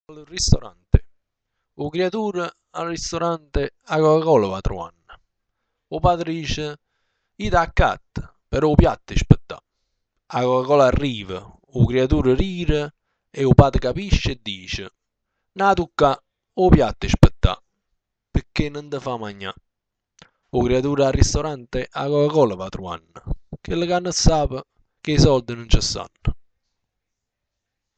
Al ristorante. O creatura al ristorante a Coca-Cola va trovando. O padre dice, ida a cat, però o piatto aspettà. A Coca-Cola arriva, o creatura ride e o padre capisce e dice, na tucca, o piatto aspettà, perché non ti fa mangià. O creatura al ristorante a Coca-Cola va trovando, che le canne sa che i soldi non ci stanno.